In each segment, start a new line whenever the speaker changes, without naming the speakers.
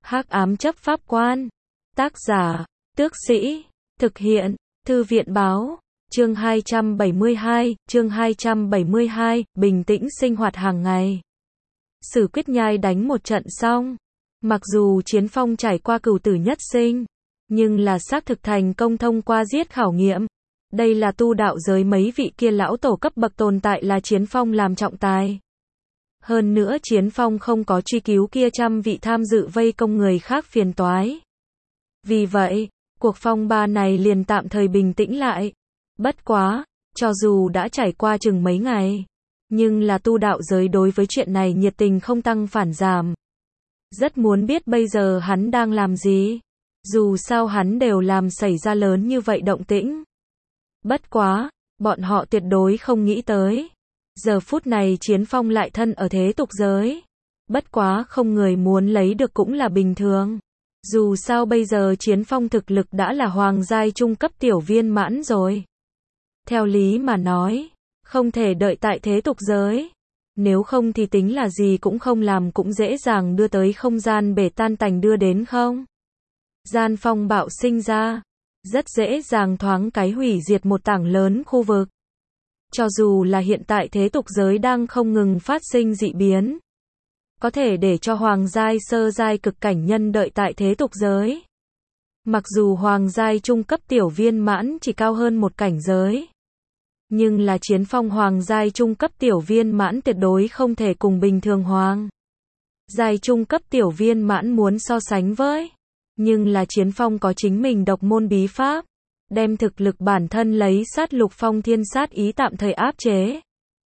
Hắc ám chấp pháp quan. Tác giả, Tước Sĩ. Thực hiện, Thư viện báo. Chương 272, bình tĩnh sinh hoạt hàng ngày. Sử Quyết Nhai đánh một trận xong. Mặc dù Chiến Phong trải qua cửu tử nhất sinh, nhưng là xác thực thành công thông qua giết khảo nghiệm. Đây là tu đạo giới mấy vị kia lão tổ cấp bậc tồn tại là Chiến Phong làm trọng tài. Hơn nữa Chiến Phong không có truy cứu kia trăm vị tham dự vây công người khác phiền toái. Vì vậy, cuộc phong ba này liền tạm thời bình tĩnh lại. Bất quá, cho dù đã trải qua chừng mấy ngày, nhưng là tu đạo giới đối với chuyện này nhiệt tình không tăng phản giảm. Rất muốn biết bây giờ hắn đang làm gì. Dù sao hắn đều làm xảy ra lớn như vậy động tĩnh. Bất quá, bọn họ tuyệt đối không nghĩ tới. Giờ phút này Chiến Phong lại thân ở thế tục giới. Bất quá không người muốn lấy được cũng là bình thường. Dù sao bây giờ Chiến Phong thực lực đã là hoàng giai trung cấp tiểu viên mãn rồi. Theo lý mà nói, không thể đợi tại thế tục giới. Nếu không thì tính là gì cũng không làm cũng dễ dàng đưa tới không gian bể tan tành đưa đến không. Gian phong bạo sinh ra, rất dễ dàng thoáng cái hủy diệt một tảng lớn khu vực. Cho dù là hiện tại thế tục giới đang không ngừng phát sinh dị biến, có thể để cho hoàng giai sơ giai cực cảnh nhân đợi tại thế tục giới. Mặc dù hoàng giai trung cấp tiểu viên mãn chỉ cao hơn một cảnh giới, nhưng là Chiến Phong hoàng giai trung cấp tiểu viên mãn tuyệt đối không thể cùng bình thường hoàng giai trung cấp tiểu viên mãn muốn so sánh với. Nhưng là Chiến Phong có chính mình độc môn bí pháp, đem thực lực bản thân lấy sát lục phong thiên sát ý tạm thời áp chế.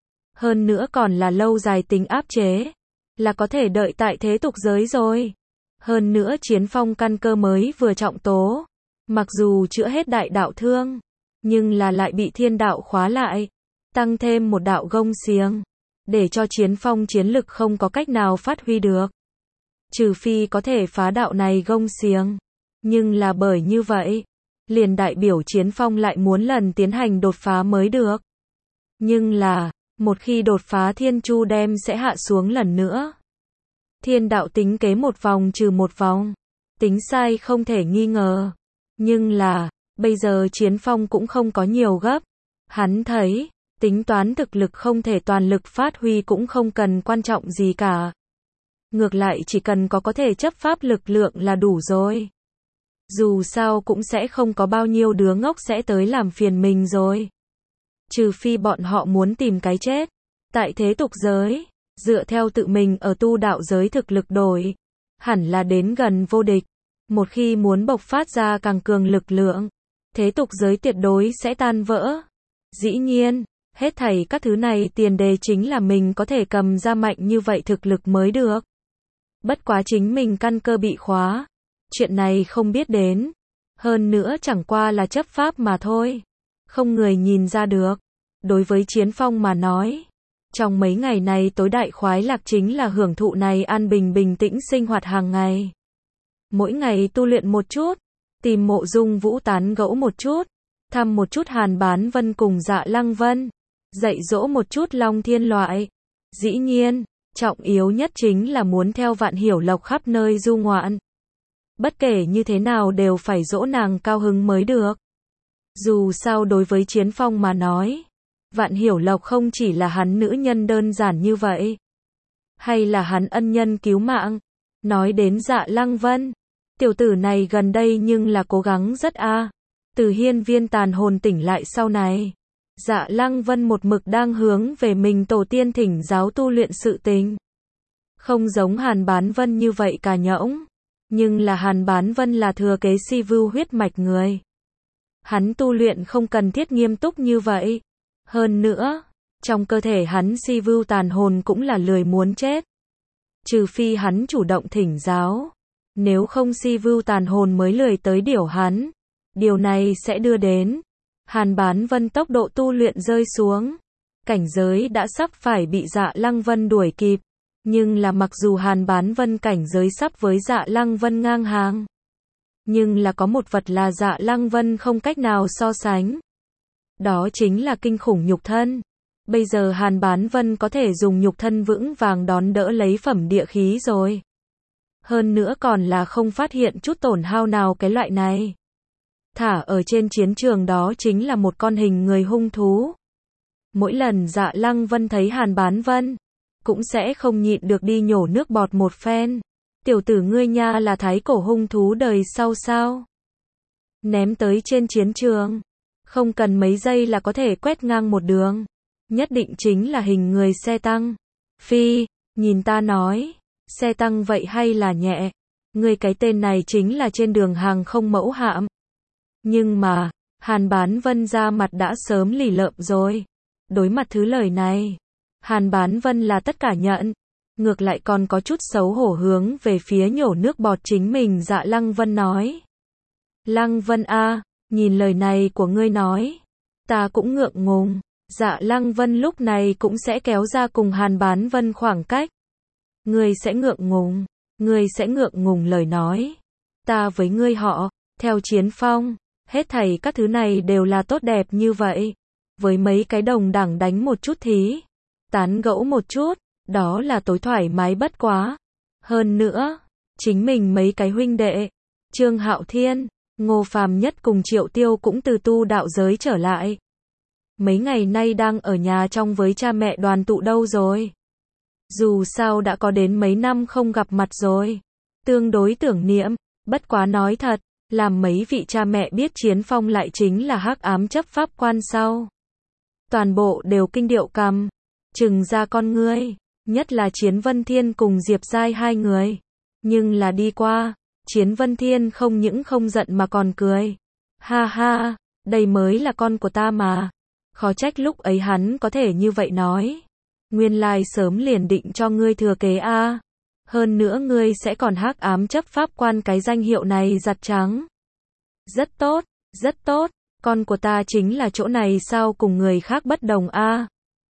Hơn nữa còn là lâu dài tính áp chế, là có thể đợi tại thế tục giới rồi. Hơn nữa Chiến Phong căn cơ mới vừa trọng tố, mặc dù chữa hết đại đạo thương, nhưng là lại bị thiên đạo khóa lại, tăng thêm một đạo gông xiềng, để cho Chiến Phong chiến lực không có cách nào phát huy được. Trừ phi có thể phá đạo này gông xiềng, nhưng là bởi như vậy, liền đại biểu Chiến Phong lại muốn lần tiến hành đột phá mới được. Nhưng là, một khi đột phá thiên chu đem sẽ hạ xuống lần nữa. Thiên đạo tính kế một vòng trừ một vòng, tính sai không thể nghi ngờ. Nhưng là, bây giờ Chiến Phong cũng không có nhiều gấp. Hắn thấy, tính toán thực lực không thể toàn lực phát huy cũng không cần quan trọng gì cả. Ngược lại chỉ cần có thể chấp pháp lực lượng là đủ rồi. Dù sao cũng sẽ không có bao nhiêu đứa ngốc sẽ tới làm phiền mình rồi. Trừ phi bọn họ muốn tìm cái chết. Tại thế tục giới, dựa theo tự mình ở tu đạo giới thực lực đổi, hẳn là đến gần vô địch. Một khi muốn bộc phát ra càng cường lực lượng, thế tục giới tuyệt đối sẽ tan vỡ. Dĩ nhiên, hết thảy các thứ này tiền đề chính là mình có thể cầm ra mạnh như vậy thực lực mới được. Bất quá chính mình căn cơ bị khóa. Chuyện này không biết đến. Hơn nữa chẳng qua là chấp pháp mà thôi. Không người nhìn ra được. Đối với Chiến Phong mà nói, trong mấy ngày này tối đại khoái lạc chính là hưởng thụ này an bình bình tĩnh sinh hoạt hàng ngày. Mỗi ngày tu luyện một chút, tìm Mộ Dung Vũ tán gẫu một chút, thăm một chút Hàn Bán Vân cùng Dạ Lăng Vân, dạy dỗ một chút Long Thiên loại. Dĩ nhiên, trọng yếu nhất chính là muốn theo Vạn Hiểu Lộc khắp nơi du ngoạn. Bất kể như thế nào đều phải dỗ nàng cao hứng mới được. Dù sao đối với Chiến Phong mà nói, Vạn Hiểu Lộc không chỉ là hắn nữ nhân đơn giản như vậy, hay là hắn ân nhân cứu mạng. Nói đến Dạ Lăng Vân, tiểu tử này gần đây nhưng là cố gắng rất từ hiên viên tàn hồn tỉnh lại sau này, Dạ Lăng Vân một mực đang hướng về mình tổ tiên thỉnh giáo tu luyện sự tình. Không giống Hàn Bán Vân như vậy cả nhõng, nhưng là Hàn Bán Vân là thừa kế si vưu huyết mạch người. Hắn tu luyện không cần thiết nghiêm túc như vậy. Hơn nữa, trong cơ thể hắn si vưu tàn hồn cũng là lười muốn chết. Trừ phi hắn chủ động thỉnh giáo. Nếu không si vưu tàn hồn mới lười tới điều hắn. Điều này sẽ đưa đến Hàn Bán Vân tốc độ tu luyện rơi xuống. Cảnh giới đã sắp phải bị Dạ Lăng Vân đuổi kịp. Nhưng là mặc dù Hàn Bán Vân cảnh giới sắp với Dạ Lăng Vân ngang hàng, nhưng là có một vật là Dạ Lăng Vân không cách nào so sánh. Đó chính là kinh khủng nhục thân. Bây giờ Hàn Bán Vân có thể dùng nhục thân vững vàng đón đỡ lấy phẩm địa khí rồi. Hơn nữa còn là không phát hiện chút tổn hao nào cái loại này. Thả ở trên chiến trường đó chính là một con hình người hung thú. Mỗi lần Dạ Lăng Vân thấy Hàn Bán Vân, cũng sẽ không nhịn được đi nhổ nước bọt một phen. Tiểu tử ngươi nha là thái cổ hung thú đời sau sao? Ném tới trên chiến trường, không cần mấy giây là có thể quét ngang một đường. Nhất định chính là hình người xe tăng. Phi, nhìn ta nói, xe tăng vậy hay là nhẹ? Ngươi cái tên này chính là trên đường hàng không mẫu hạm. Nhưng mà, Hàn Bán Vân ra mặt đã sớm lì lợm rồi. Đối mặt thứ lời này, Hàn Bán Vân là tất cả nhận. Ngược lại còn có chút xấu hổ hướng về phía nhổ nước bọt chính mình Dạ Lăng Vân nói. Lăng Vân a, nhìn lời này của ngươi nói, ta cũng ngượng ngùng. Dạ Lăng Vân lúc này cũng sẽ kéo ra cùng Hàn Bán Vân khoảng cách. Ngươi sẽ ngượng ngùng lời nói. Ta với ngươi họ, theo Chiến Phong, hết thảy các thứ này đều là tốt đẹp như vậy. Với mấy cái đồng đẳng đánh một chút thí, tán gẫu một chút, đó là tối thoải mái bất quá. Hơn nữa, chính mình mấy cái huynh đệ, Trương Hạo Thiên, Ngô Phàm Nhất cùng Triệu Tiêu cũng từ tu đạo giới trở lại. Mấy ngày nay đang ở nhà trong với cha mẹ đoàn tụ đâu rồi. Dù sao đã có đến mấy năm không gặp mặt rồi. Tương đối tưởng niệm, bất quá nói thật, làm mấy vị cha mẹ biết Chiến Phong lại chính là hắc ám chấp pháp quan sau. Toàn bộ đều kinh điệu cằm, trừng ra con ngươi, nhất là Chiến Vân Thiên cùng Diệp Giai hai người. Nhưng là đi qua, Chiến Vân Thiên không những không giận mà còn cười. Ha ha, đây mới là con của ta mà. Khó trách lúc ấy hắn có thể như vậy nói. Nguyên lai sớm liền định cho ngươi thừa kế a. Hơn nữa ngươi sẽ còn hắc ám chấp pháp quan cái danh hiệu này giặt trắng. Rất tốt, rất tốt, con của ta chính là chỗ này sao cùng người khác bất đồng a.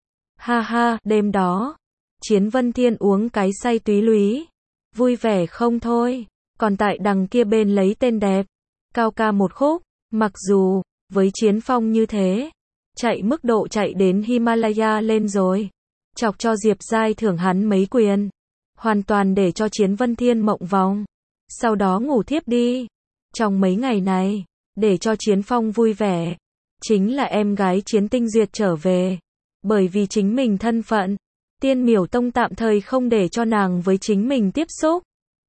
Ha ha, đêm đó, Chiến Vân Thiên uống cái say túy lúy, vui vẻ không thôi, còn tại đằng kia bên lấy tên đẹp, cao ca một khúc, mặc dù, với Chiến Phong như thế, chạy mức độ chạy đến Himalaya lên rồi, chọc cho Diệp Giai thưởng hắn mấy quyền, hoàn toàn để cho Chiến Vân Thiên mộng vòng, sau đó ngủ thiếp đi. Trong mấy ngày này, để cho Chiến Phong vui vẻ, chính là em gái Chiến Tinh Duyệt trở về, bởi vì chính mình thân phận, Tiên Miểu Tông tạm thời không để cho nàng với chính mình tiếp xúc.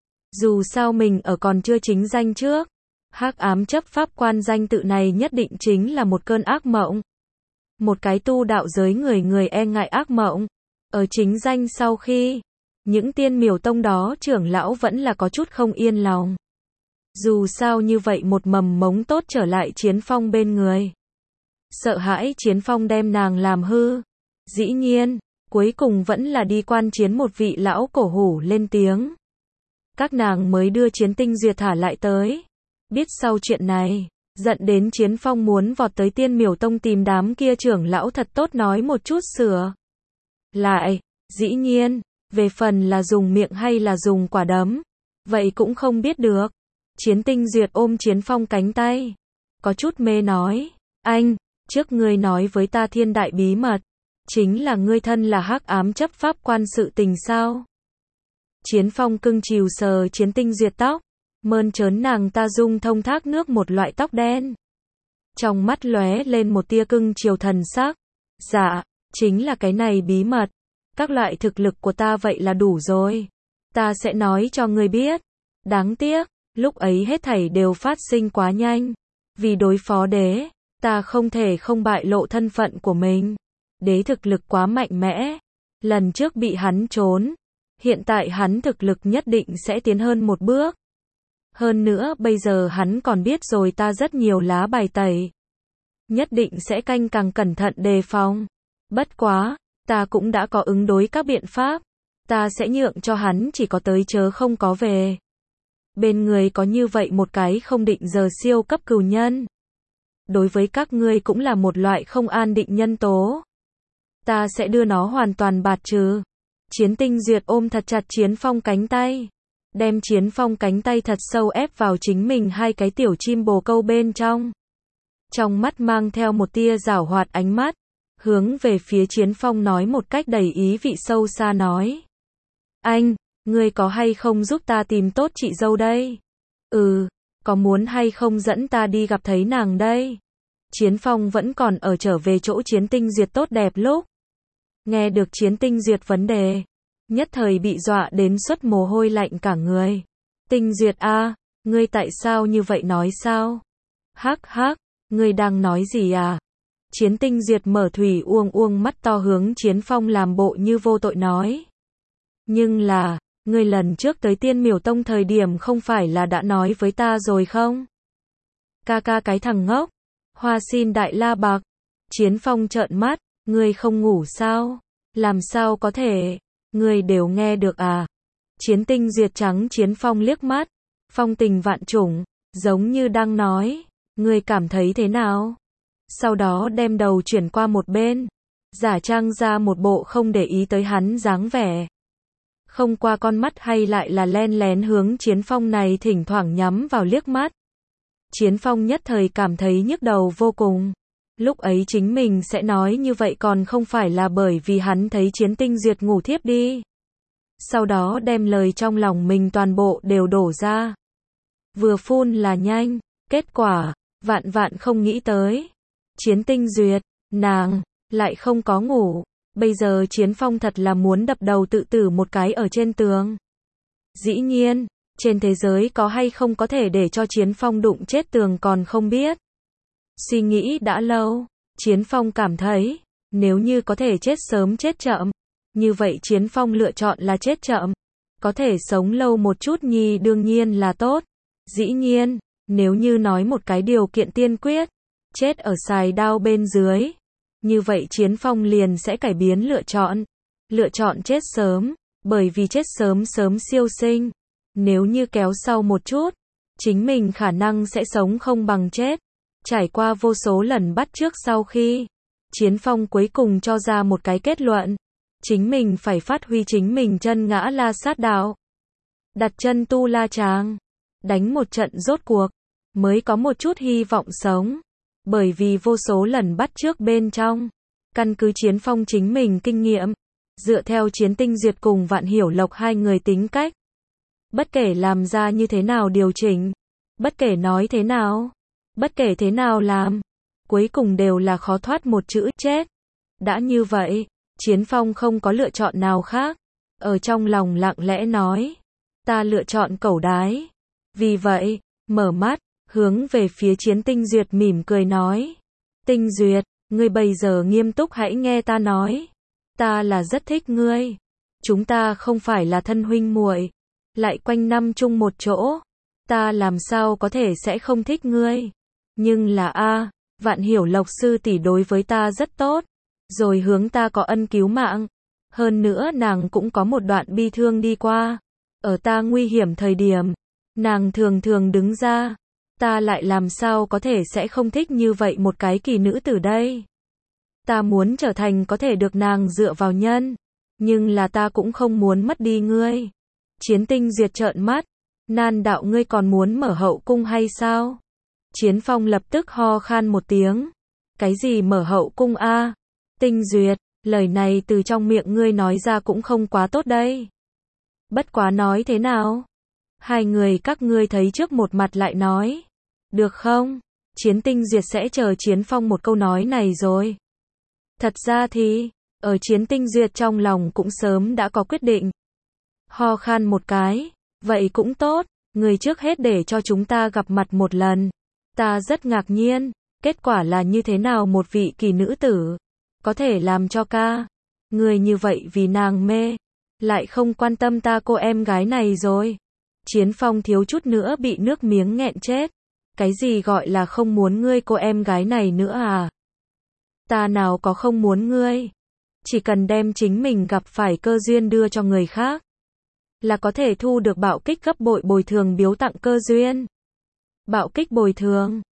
Dù sao mình ở còn chưa chính danh trước, hắc ám chấp pháp quan danh tự này nhất định chính là một cơn ác mộng. Một cái tu đạo giới người e ngại ác mộng. Ở chính danh sau khi, những Tiên Miểu Tông đó trưởng lão vẫn là có chút không yên lòng. Dù sao như vậy một mầm mống tốt trở lại Chiến Phong bên người. Sợ hãi Chiến Phong đem nàng làm hư. Dĩ nhiên, cuối cùng vẫn là đi quan chiến một vị lão cổ hủ lên tiếng. Các nàng mới đưa Chiến Tinh Duyệt thả lại tới. Biết sau chuyện này, giận đến Chiến Phong muốn vọt tới Tiên Miểu Tông tìm đám kia trưởng lão thật tốt nói một chút sửa lại. Dĩ nhiên, về phần là dùng miệng hay là dùng quả đấm, vậy cũng không biết được. Chiến Tinh Duyệt ôm Chiến Phong cánh tay, có chút mê nói, anh, trước ngươi nói với ta thiên đại bí mật, chính là ngươi thân là hắc ám chấp pháp quan sự tình sao? Chiến Phong cưng chiều sờ Chiến Tinh Duyệt tóc, mơn trớn nàng ta dung thông thác nước một loại tóc đen. Trong mắt lóe lên một tia cưng chiều thần sắc. Dạ, chính là cái này bí mật. Các loại thực lực của ta vậy là đủ rồi. Ta sẽ nói cho ngươi biết. Đáng tiếc, lúc ấy hết thảy đều phát sinh quá nhanh. Vì đối phó đế, ta không thể không bại lộ thân phận của mình. Đế thực lực quá mạnh mẽ. Lần trước bị hắn trốn. Hiện tại hắn thực lực nhất định sẽ tiến hơn một bước. Hơn nữa bây giờ hắn còn biết rồi ta rất nhiều lá bài tẩy. Nhất định sẽ càng cẩn thận đề phòng. Bất quá, ta cũng đã có ứng đối các biện pháp. Ta sẽ nhượng cho hắn chỉ có tới chớ không có về. Bên người có như vậy một cái không định giờ siêu cấp cừu nhân. Đối với các ngươi cũng là một loại không an định nhân tố. Ta sẽ đưa nó hoàn toàn bạt trừ. Chiến Tinh Duyệt ôm thật chặt Chiến Phong cánh tay. Đem Chiến Phong cánh tay thật sâu ép vào chính mình hai cái tiểu chim bồ câu bên trong. Trong mắt mang theo một tia giảo hoạt ánh mắt. Hướng về phía Chiến Phong nói một cách đầy ý vị sâu xa nói. Anh, ngươi có hay không giúp ta tìm tốt chị dâu đây? Ừ, có muốn hay không dẫn ta đi gặp thấy nàng đây? Chiến Phong vẫn còn ở trở về chỗ Chiến Tinh Duyệt tốt đẹp lúc. Nghe được Chiến Tinh Duyệt vấn đề, nhất thời bị dọa đến xuất mồ hôi lạnh cả người. Tinh Duyệt a, ngươi tại sao như vậy nói sao? Hắc hắc, ngươi đang nói gì à? Chiến Tinh Duyệt mở thủy uông uông mắt to hướng Chiến Phong làm bộ như vô tội nói. Nhưng là, ngươi lần trước tới Tiên Miểu Tông thời điểm không phải là đã nói với ta rồi không? Ca ca cái thằng ngốc. Hoa xin đại la bạc. Chiến Phong trợn mắt, ngươi không ngủ sao? Làm sao có thể? Ngươi đều nghe được à? Chiến Tinh Duyệt trắng Chiến Phong liếc mắt, phong tình vạn trùng, giống như đang nói, ngươi cảm thấy thế nào? Sau đó đem đầu chuyển qua một bên, giả trang ra một bộ không để ý tới hắn dáng vẻ. Không qua con mắt hay lại là len lén hướng Chiến Phong này thỉnh thoảng nhắm vào liếc mắt. Chiến Phong nhất thời cảm thấy nhức đầu vô cùng. Lúc ấy chính mình sẽ nói như vậy còn không phải là bởi vì hắn thấy Chiến Tinh Duyệt ngủ thiếp đi. Sau đó đem lời trong lòng mình toàn bộ đều đổ ra. Vừa phun là nhanh, kết quả, vạn vạn không nghĩ tới. Chiến Tinh Duyệt, nàng, lại không có ngủ. Bây giờ Chiến Phong thật là muốn đập đầu tự tử một cái ở trên tường. Dĩ nhiên, trên thế giới có hay không có thể để cho Chiến Phong đụng chết tường còn không biết. Suy nghĩ đã lâu, Chiến Phong cảm thấy, nếu như có thể chết sớm chết chậm, như vậy Chiến Phong lựa chọn là chết chậm. Có thể sống lâu một chút nhi đương nhiên là tốt. Dĩ nhiên, nếu như nói một cái điều kiện tiên quyết, chết ở sài đao bên dưới, như vậy Chiến Phong liền sẽ cải biến lựa chọn chết sớm, bởi vì chết sớm sớm siêu sinh. Nếu như kéo sau một chút, chính mình khả năng sẽ sống không bằng chết. Trải qua vô số lần bắt chước sau khi, Chiến Phong cuối cùng cho ra một cái kết luận. Chính mình phải phát huy chính mình chân ngã la sát đạo. Đặt chân tu la tràng. Đánh một trận rốt cuộc, mới có một chút hy vọng sống. Bởi vì vô số lần bắt chước bên trong, căn cứ Chiến Phong chính mình kinh nghiệm, dựa theo Chiến Tinh Duyệt cùng Vạn Hiểu Lộc hai người tính cách. Bất kể làm ra như thế nào điều chỉnh, bất kể nói thế nào, bất kể thế nào làm, cuối cùng đều là khó thoát một chữ chết. Đã như vậy, Chiến Phong không có lựa chọn nào khác. Ở trong lòng lặng lẽ nói, ta lựa chọn cẩu đái. Vì vậy, mở mắt, hướng về phía Chiến Tinh Duyệt mỉm cười nói. Tinh Duyệt, ngươi bây giờ nghiêm túc hãy nghe ta nói. Ta là rất thích ngươi. Chúng ta không phải là thân huynh muội, lại quanh năm chung một chỗ. Ta làm sao có thể sẽ không thích ngươi. Nhưng là Vạn Hiểu Lộc sư tỷ đối với ta rất tốt. Rồi hướng ta có ân cứu mạng. Hơn nữa nàng cũng có một đoạn bi thương đi qua. Ở ta nguy hiểm thời điểm, nàng thường thường đứng ra. Ta lại làm sao có thể sẽ không thích như vậy một cái kỳ nữ tử đây. Ta muốn trở thành có thể được nàng dựa vào nhân. Nhưng là ta cũng không muốn mất đi ngươi. Chiến Tinh Duyệt trợn mắt. Nan đạo ngươi còn muốn mở hậu cung hay sao? Chiến Phong lập tức ho khan một tiếng. Cái gì mở hậu cung a? Tinh Duyệt, lời này từ trong miệng ngươi nói ra cũng không quá tốt đây. Bất quá nói thế nào? Hai người các ngươi thấy trước một mặt lại nói. Được không? Chiến Tinh Duyệt sẽ chờ Chiến Phong một câu nói này rồi. Thật ra thì, ở Chiến Tinh Duyệt trong lòng cũng sớm đã có quyết định. Ho khan một cái, vậy cũng tốt, người trước hết để cho chúng ta gặp mặt một lần. Ta rất ngạc nhiên, kết quả là như thế nào một vị kỳ nữ tử, có thể làm cho người như vậy vì nàng mê, lại không quan tâm ta cô em gái này rồi. Chiến Phong thiếu chút nữa bị nước miếng nghẹn chết. Cái gì gọi là không muốn ngươi cô em gái này nữa à? Ta nào có không muốn ngươi. Chỉ cần đem chính mình gặp phải cơ duyên đưa cho người khác, là có thể thu được bạo kích gấp bội bồi thường biếu tặng cơ duyên. Bạo kích bồi thường.